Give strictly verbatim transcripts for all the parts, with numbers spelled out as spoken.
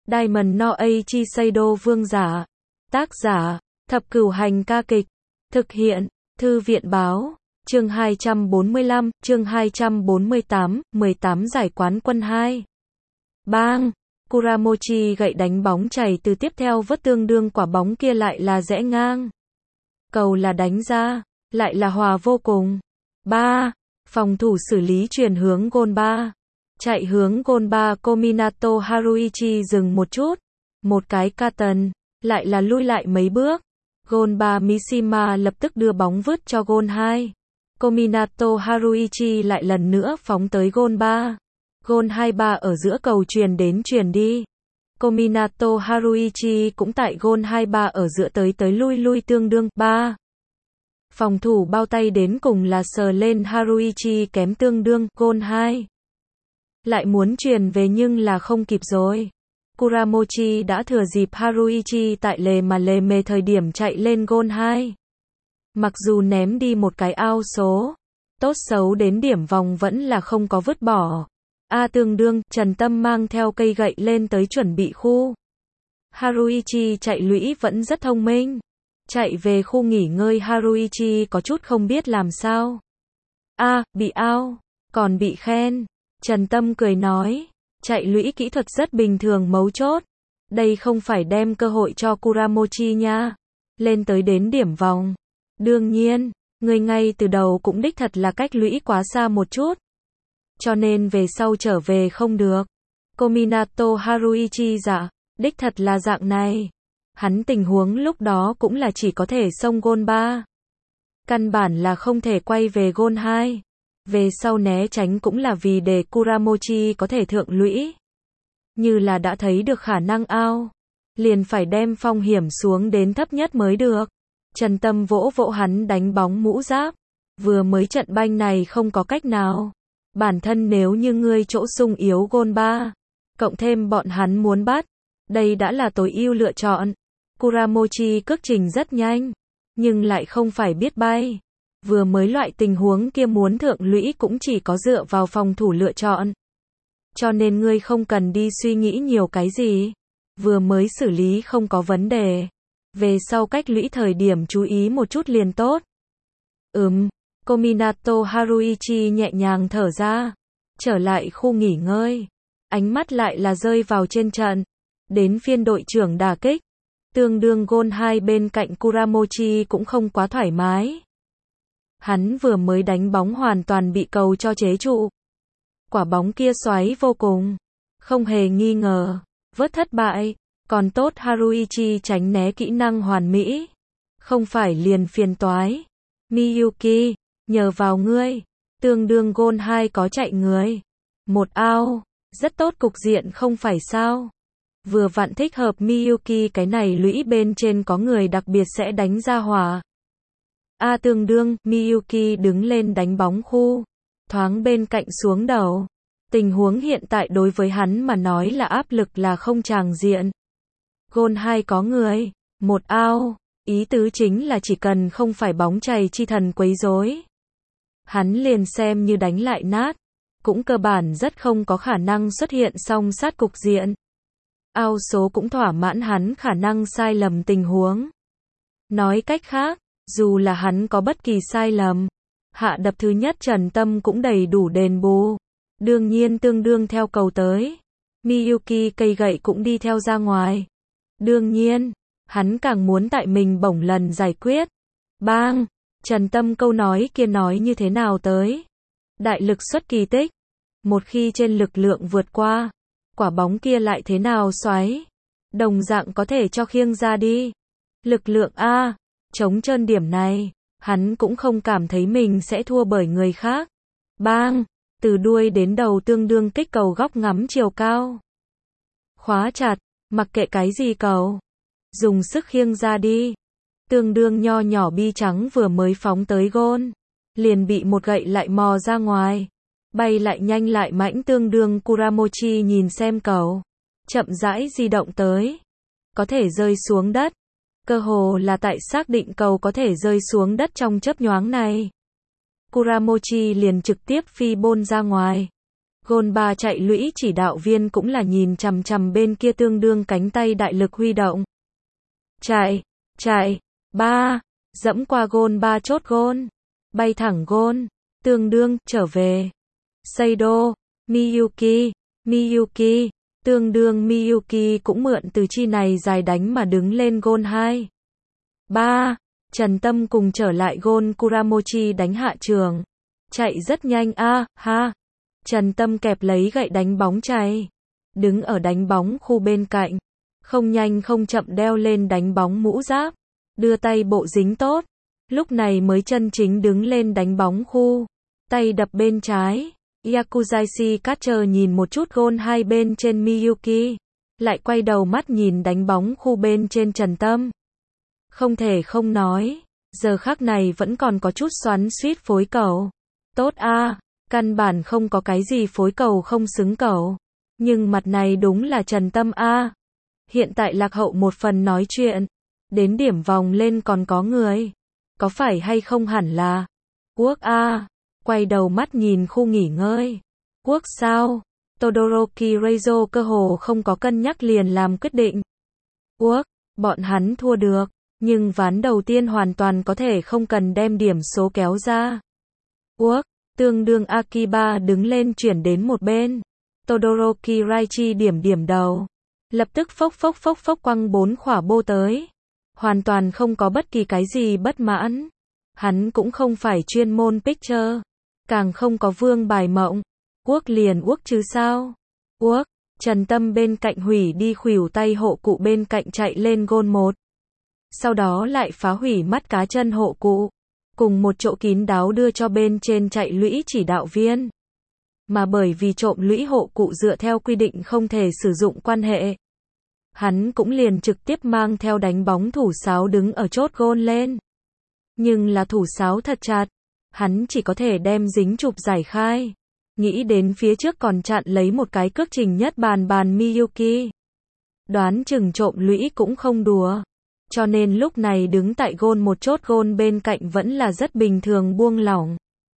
Diamond no Eiichi Seido vương giả. Tác giả, Thập Cửu Hành ca kịch. Thực hiện, Thư viện báo. Chương hai trăm bốn mươi lăm, chương hai trăm bốn mươi tám, mười tám giải quán quân hai. Bang! Kuramochi gậy đánh bóng chảy từ tiếp theo vớt tương đương quả bóng kia lại là rẽ ngang. Cầu là đánh ra, lại là hòa vô cùng. Ba! Phòng thủ xử lý chuyển hướng gôn ba. Chạy hướng gôn ba Kominato Haruichi dừng một chút. Một cái Katon, lại là lui lại mấy bước. Gôn ba Mishima lập tức đưa bóng vứt cho gôn hai. Kominato Haruichi lại lần nữa phóng tới gôn ba. Gôn hai ba ở giữa cầu truyền đến truyền đi. Kominato Haruichi cũng tại gôn hai ba ở giữa tới tới lui lui tương đương. Ba. Phòng thủ bao tay đến cùng là sờ lên Haruichi kém tương đương. Gôn hai. Lại muốn truyền về nhưng là không kịp rồi. Kuramochi đã thừa dịp Haruichi tại lề mà lề mề thời điểm chạy lên gôn hai. Mặc dù ném đi một cái ao số, tốt xấu đến điểm vòng vẫn là không có vứt bỏ. A tương đương, Trần Tâm mang theo cây gậy lên tới chuẩn bị khu. Haruichi chạy lũy vẫn rất thông minh. Chạy về khu nghỉ ngơi Haruichi có chút không biết làm sao. A, bị ao, còn bị khen. Trần Tâm cười nói, chạy lũy kỹ thuật rất bình thường mấu chốt. Đây không phải đem cơ hội cho Kuramochi nha. Lên tới đến điểm vòng. Đương nhiên, người ngay từ đầu cũng đích thật là cách lũy quá xa một chút. Cho nên về sau trở về không được. Kominato Haruichi dạ, đích thật là dạng này. Hắn tình huống lúc đó cũng là chỉ có thể xông gôn ba. Căn bản là không thể quay về gôn hai. Về sau né tránh cũng là vì để Kuramochi có thể thượng lũy. Như là đã thấy được khả năng ao. Liền phải đem phong hiểm xuống đến thấp nhất mới được. Trần Tâm vỗ vỗ hắn đánh bóng mũ giáp. Vừa mới trận banh này không có cách nào. Bản thân nếu như ngươi chỗ sung yếu gôn ba. Cộng thêm bọn hắn muốn bắt. Đây đã là tối ưu lựa chọn. Kuramochi cước trình rất nhanh. Nhưng lại không phải biết bay. Vừa mới loại tình huống kia muốn thượng lũy cũng chỉ có dựa vào phòng thủ lựa chọn. Cho nên ngươi không cần đi suy nghĩ nhiều cái gì. Vừa mới xử lý không có vấn đề. Về sau cách lũy thời điểm chú ý một chút liền tốt. Ừm, Kominato Haruichi nhẹ nhàng thở ra. Trở lại khu nghỉ ngơi. Ánh mắt lại là rơi vào trên trận. Đến phiên đội trưởng đả kích. Tương đương gôn hai bên cạnh Kuramochi cũng không quá thoải mái. Hắn vừa mới đánh bóng hoàn toàn bị cầu cho chế trụ. Quả bóng kia xoáy vô cùng. Không hề nghi ngờ. Vớt thất bại. Còn tốt Haruichi tránh né kỹ năng hoàn mỹ. Không phải liền phiền toái. Miyuki, nhờ vào ngươi. Tương đương gôn hai có chạy người. Một ao. Rất tốt cục diện không phải sao. Vừa vặn thích hợp Miyuki cái này lũy bên trên có người đặc biệt sẽ đánh ra hỏa. A tương đương, Miyuki đứng lên đánh bóng khu. Thoáng bên cạnh xuống đầu. Tình huống hiện tại đối với hắn mà nói là áp lực là không tràng diện. Gôn hai có người, một ao, ý tứ chính là chỉ cần không phải bóng chày chi thần quấy rối. Hắn liền xem như đánh lại nát, cũng cơ bản rất không có khả năng xuất hiện song sát cục diện. Ao số cũng thỏa mãn hắn khả năng sai lầm tình huống. Nói cách khác, dù là hắn có bất kỳ sai lầm, hạ đập thứ nhất Trần Tâm cũng đầy đủ đền bù. Đương nhiên tương đương theo cầu tới. Miyuki cây gậy cũng đi theo ra ngoài. Đương nhiên, hắn càng muốn tại mình bổng lần giải quyết. Bang! Trần Tâm câu nói kia nói như thế nào tới? Đại lực xuất kỳ tích. Một khi trên lực lượng vượt qua, quả bóng kia lại thế nào xoáy? Đồng dạng có thể cho khiêng ra đi. Lực lượng A, chống trơn điểm này, hắn cũng không cảm thấy mình sẽ thua bởi người khác. Bang! Từ đuôi đến đầu tương đương kích cầu góc ngắm chiều cao. Khóa chặt, mặc kệ cái gì cầu. Dùng sức khiêng ra đi. Tương đương nho nhỏ bi trắng vừa mới phóng tới gôn. Liền bị một gậy lại mò ra ngoài. Bay lại nhanh lại mãnh tương đương Kuramochi nhìn xem cầu. Chậm rãi di động tới. Có thể rơi xuống đất. Cơ hồ là tại xác định cầu có thể rơi xuống đất trong chớp nhoáng này. Kuramochi liền trực tiếp phi bôn ra ngoài. Gôn ba chạy lũy chỉ đạo viên cũng là nhìn chằm chằm bên kia tương đương cánh tay đại lực huy động. Chạy, chạy, ba, dẫm qua gôn ba chốt gôn, bay thẳng gôn, tương đương, trở về. Seido, Miyuki, Miyuki, tương đương Miyuki cũng mượn từ chi này dài đánh mà đứng lên gôn hai. ba. Trần Tâm cùng trở lại gôn Kuramochi đánh hạ trường. Chạy rất nhanh a, à, ha. Trần Tâm kẹp lấy gậy đánh bóng chạy. Đứng ở đánh bóng khu bên cạnh. Không nhanh không chậm đeo lên đánh bóng mũ giáp. Đưa tay bộ dính tốt. Lúc này mới chân chính đứng lên đánh bóng khu. Tay đập bên trái. Yakuzashi Catcher nhìn một chút gôn hai bên trên Miyuki. Lại quay đầu mắt nhìn đánh bóng khu bên trên Trần Tâm. Không thể không nói. Giờ khắc này vẫn còn có chút xoắn xuýt phối cầu. Tốt a, à, căn bản không có cái gì phối cầu không xứng cầu. Nhưng mặt này đúng là Trần Tâm a. À. Hiện tại lạc hậu một phần nói chuyện. Đến điểm vòng lên còn có người. Có phải hay không hẳn là. Quốc a. À. Quay đầu mắt nhìn khu nghỉ ngơi. Quốc sao? Todoroki Reizo cơ hồ không có cân nhắc liền làm quyết định. Quốc, bọn hắn thua được. Nhưng ván đầu tiên hoàn toàn có thể không cần đem điểm số kéo ra. Quốc, tương đương Akiba đứng lên chuyển đến một bên. Todoroki Raichi điểm điểm đầu. Lập tức phốc phốc phốc phốc quăng bốn khỏa bô tới. Hoàn toàn không có bất kỳ cái gì bất mãn. Hắn cũng không phải chuyên môn pitcher. Càng không có vương bài mộng. Quốc liền quốc chứ sao. Quốc, Trần Tâm bên cạnh hủy đi khuỷu tay hộ cụ bên cạnh chạy lên gôn một. Sau đó lại phá hủy mắt cá chân hộ cụ. Cùng một chỗ kín đáo đưa cho bên trên chạy lũy chỉ đạo viên. Mà bởi vì trộm lũy hộ cụ dựa theo quy định không thể sử dụng quan hệ. Hắn cũng liền trực tiếp mang theo đánh bóng thủ sáo đứng ở chốt gôn lên. Nhưng là thủ sáo thật chặt. Hắn chỉ có thể đem dính chụp giải khai. Nghĩ đến phía trước còn chặn lấy một cái cước trình nhất bàn bàn Miyuki. Đoán chừng trộm lũy cũng không đùa. Cho nên lúc này đứng tại gôn một chốt gôn bên cạnh vẫn là rất bình thường buông lỏng.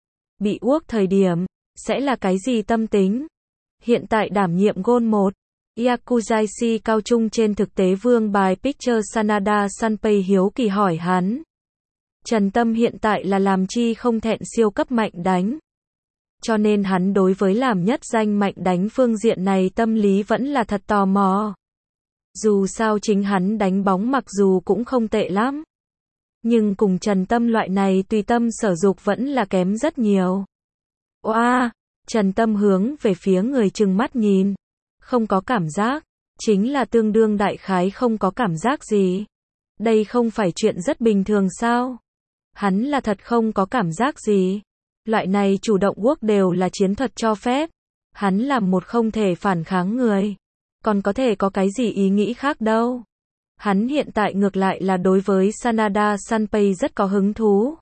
Bị uốc thời điểm, sẽ là cái gì tâm tính? Hiện tại đảm nhiệm gôn một. Yakuzashi cao trung trên thực tế vương bài pitcher Sanada Sanpei hiếu kỳ hỏi hắn. Trần Tâm hiện tại là làm chi không thẹn siêu cấp mạnh đánh. Cho nên hắn đối với làm nhất danh mạnh đánh phương diện này tâm lý vẫn là thật tò mò. Dù sao chính hắn đánh bóng mặc dù cũng không tệ lắm. Nhưng cùng Trần Tâm loại này tùy tâm sở dục vẫn là kém rất nhiều. Oa, Trần Tâm hướng về phía người trừng mắt nhìn. Không có cảm giác. Chính là tương đương đại khái không có cảm giác gì. Đây không phải chuyện rất bình thường sao? Hắn là thật không có cảm giác gì. Loại này chủ động quốc đều là chiến thuật cho phép. Hắn làm một không thể phản kháng người. Còn có thể có cái gì ý nghĩ khác đâu. Hắn hiện tại ngược lại là đối với Sanada Sanpei rất có hứng thú.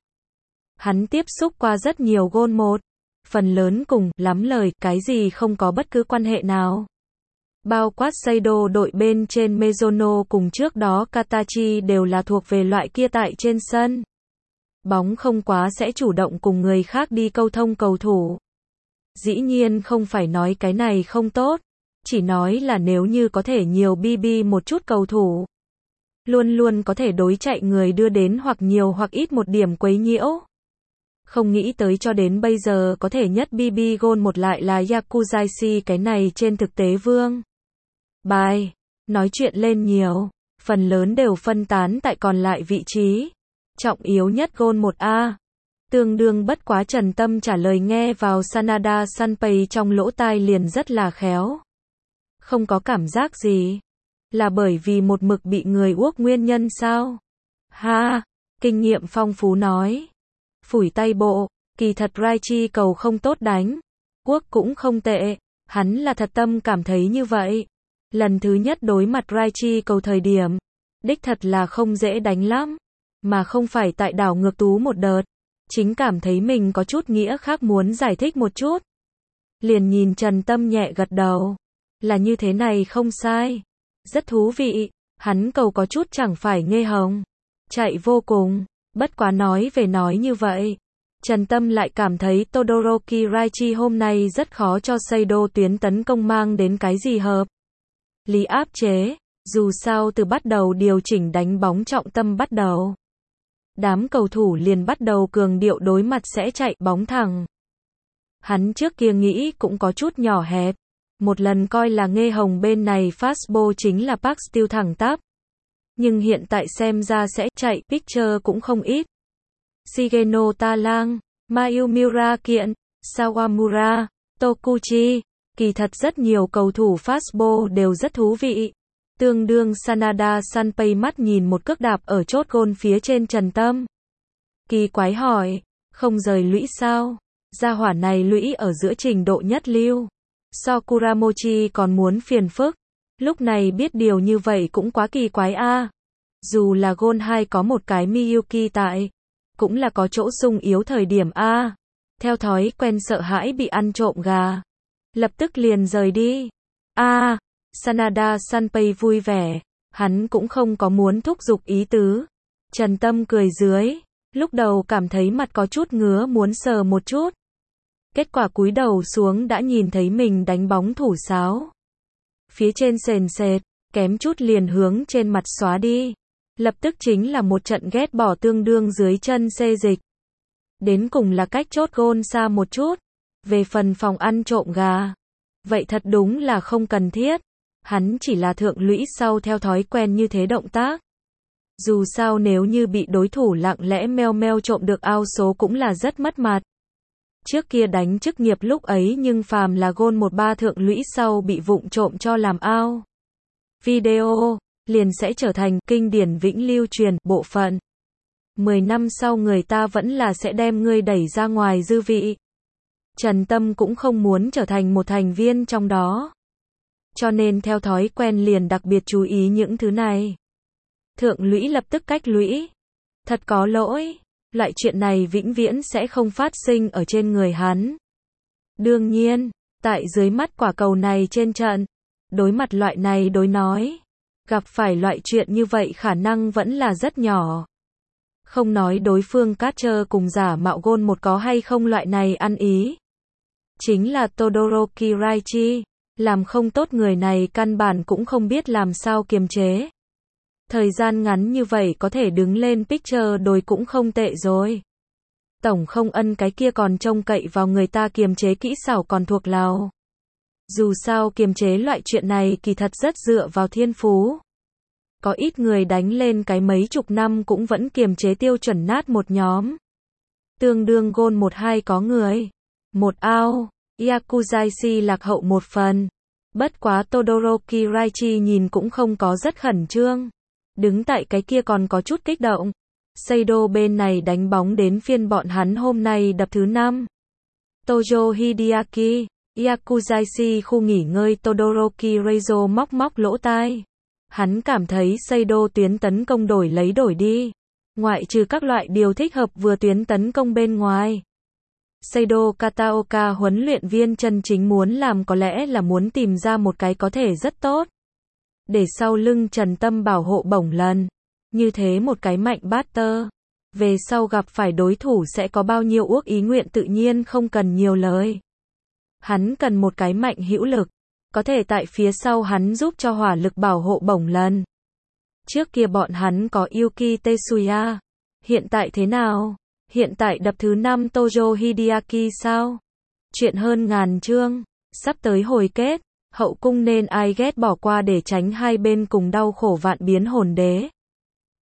Hắn tiếp xúc qua rất nhiều gôn một. Phần lớn cùng, lắm lời, cái gì không có bất cứ quan hệ nào. Bao quát Seido đội bên trên Mizuno cùng trước đó Katachi đều là thuộc về loại kia tại trên sân. Bóng không quá sẽ chủ động cùng người khác đi câu thông cầu thủ. Dĩ nhiên không phải nói cái này không tốt. Chỉ nói là nếu như có thể nhiều bê bê một chút cầu thủ. Luôn luôn có thể đối chạy người đưa đến hoặc nhiều hoặc ít một điểm quấy nhiễu. Không nghĩ tới cho đến bây giờ có thể nhất bê bê gôn một lại là Yakuzashi cái này trên thực tế vương. Bài. Nói chuyện lên nhiều. Phần lớn đều phân tán tại còn lại vị trí. Trọng yếu nhất gôn một A. Tương đương bất quá Trần Tâm trả lời nghe vào Sanada Sanpei trong lỗ tai liền rất là khéo. Không có cảm giác gì. Là bởi vì một mực bị người uốc nguyên nhân sao? Ha, kinh nghiệm phong phú nói. Phủi tay bộ, kỳ thật Raichi cầu không tốt đánh. Quốc cũng không tệ, hắn là thật tâm cảm thấy như vậy. Lần thứ nhất đối mặt Raichi cầu thời điểm, đích thật là không dễ đánh lắm. Mà không phải tại đảo ngược tú một đợt. Chính cảm thấy mình có chút nghĩa khác muốn giải thích một chút. Liền nhìn Trần Tâm nhẹ gật đầu. Là như thế này không sai. Rất thú vị, hắn cầu có chút chẳng phải nghê hồng. Chạy vô cùng, bất quá nói về nói như vậy. Trần Tâm lại cảm thấy Todoroki Raichi hôm nay rất khó cho Seido tuyến tấn công mang đến cái gì hợp lý áp chế, dù sao từ bắt đầu điều chỉnh đánh bóng trọng tâm bắt đầu. Đám cầu thủ liền bắt đầu cường điệu đối mặt sẽ chạy bóng thẳng. Hắn trước kia nghĩ cũng có chút nhỏ hẹp, một lần coi là Nghê Hồng bên này fastball chính là Park Steel thẳng tắp. Nhưng hiện tại xem ra sẽ chạy pitcher cũng không ít. Shigeno Talang, Mayumura Kiện, Sawamura, Tokuchi, kỳ thật rất nhiều cầu thủ fastball đều rất thú vị. Tương đương Sanada Sanpei mắt nhìn một cước đạp ở chốt gôn phía trên Trần Tâm. Kỳ quái hỏi, không rời lũy sao? Gia hỏa này lũy ở giữa trình độ nhất lưu. So Kuramochi còn muốn phiền phức. Lúc này biết điều như vậy cũng quá kỳ quái a. À. Dù là gôn hai có một cái Miyuki tại, cũng là có chỗ sung yếu thời điểm a. À. Theo thói quen sợ hãi bị ăn trộm gà, lập tức liền rời đi. A, à, Sanada Sanpei vui vẻ, hắn cũng không có muốn thúc giục ý tứ. Trần Tâm cười dưới, lúc đầu cảm thấy mặt có chút ngứa muốn sờ một chút. Kết quả cúi đầu xuống đã nhìn thấy mình đánh bóng thủ sáo. Phía trên sền sệt, kém chút liền hướng trên mặt xóa đi. Lập tức chính là một trận ghét bỏ tương đương dưới chân xê dịch. Đến cùng là cách chốt gôn xa một chút. Về phần phòng ăn trộm gà, vậy thật đúng là không cần thiết. Hắn chỉ là thượng lũy sau theo thói quen như thế động tác. Dù sao nếu như bị đối thủ lặng lẽ meo meo trộm được ao số cũng là rất mất mặt. Trước kia đánh chức nghiệp lúc ấy nhưng phàm là gôn một ba thượng lũy sau bị vụng trộm cho làm ao video, liền sẽ trở thành kinh điển vĩnh lưu truyền bộ phận. Mười năm sau người ta vẫn là sẽ đem ngươi đẩy ra ngoài dư vị. Trần Tâm cũng không muốn trở thành một thành viên trong đó. Cho nên theo thói quen liền đặc biệt chú ý những thứ này. Thượng lũy lập tức cách lũy. Thật có lỗi. Loại chuyện này vĩnh viễn sẽ không phát sinh ở trên người hắn. Đương nhiên, tại dưới mắt quả cầu này trên trận, đối mặt loại này đối nói, gặp phải loại chuyện như vậy khả năng vẫn là rất nhỏ. Không nói đối phương catcher cùng giả mạo gôn một có hay không loại này ăn ý. Chính là Todoroki Raichi, làm không tốt người này căn bản cũng không biết làm sao kiềm chế. Thời gian ngắn như vậy có thể đứng lên pitcher đồi cũng không tệ rồi. Tổng không ân cái kia còn trông cậy vào người ta kiềm chế kỹ xảo còn thuộc lào. Dù sao kiềm chế loại chuyện này kỳ thật rất dựa vào thiên phú. Có ít người đánh lên cái mấy chục năm cũng vẫn kiềm chế tiêu chuẩn nát một nhóm. Tương đương gôn một hai có người. Một ao, Yakuzashi lạc hậu một phần. Bất quá Todoroki Raichi nhìn cũng không có rất khẩn trương. Đứng tại cái kia còn có chút kích động. Seido bên này đánh bóng đến phiên bọn hắn hôm nay đập thứ năm. Tojo Hideaki, Yakuzashi khu nghỉ ngơi Todoroki Reizo móc móc lỗ tai. Hắn cảm thấy Seido tuyến tấn công đổi lấy đổi đi. Ngoại trừ các loại điều thích hợp vừa tuyến tấn công bên ngoài. Seido Kataoka huấn luyện viên chân chính muốn làm có lẽ là muốn tìm ra một cái có thể rất tốt. Để sau lưng Trần Tâm bảo hộ bổng lần. Như thế một cái mạnh batter. Về sau gặp phải đối thủ sẽ có bao nhiêu ước ý nguyện tự nhiên không cần nhiều lời. Hắn cần một cái mạnh hữu lực. Có thể tại phía sau hắn giúp cho hỏa lực bảo hộ bổng lần. Trước kia bọn hắn có Yuki Tetsuya. Hiện tại thế nào? Hiện tại đập thứ năm Tojo Hideaki sao? Chuyện hơn ngàn chương. Sắp tới hồi kết. Hậu cung nên ai ghét bỏ qua để tránh hai bên cùng đau khổ vạn biến hồn đế.